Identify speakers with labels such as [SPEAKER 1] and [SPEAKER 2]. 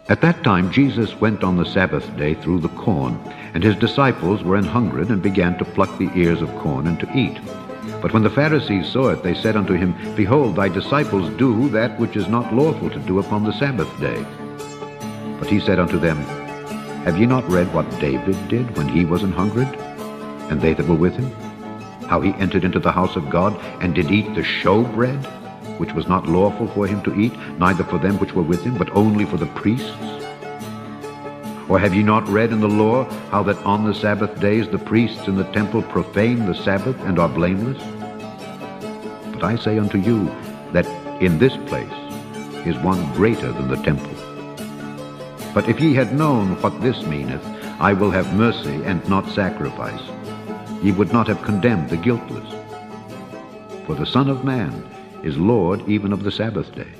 [SPEAKER 1] At that time Jesus went on the Sabbath day through the corn, and his disciples were an hungred, and began to pluck the ears of corn and to eat. But when the Pharisees saw it, they said unto him, Behold, thy disciples do that which is not lawful to do upon the Sabbath day. But he said unto them, Have ye not read what David did when he was an hungred, and they that were with him? How he entered into the house of God, and did eat the showbread, which was not lawful for him to eat, neither for them which were with him, but only for the priests? Or have ye not read in the law how that on the Sabbath days the priests in the temple profane the Sabbath, and are blameless? But I say unto you that in this place is one greater than the temple. But if ye had known what this meaneth, I will have mercy and not sacrifice, ye would not have condemned the guiltless. For the Son of Man is Lord even of the Sabbath day.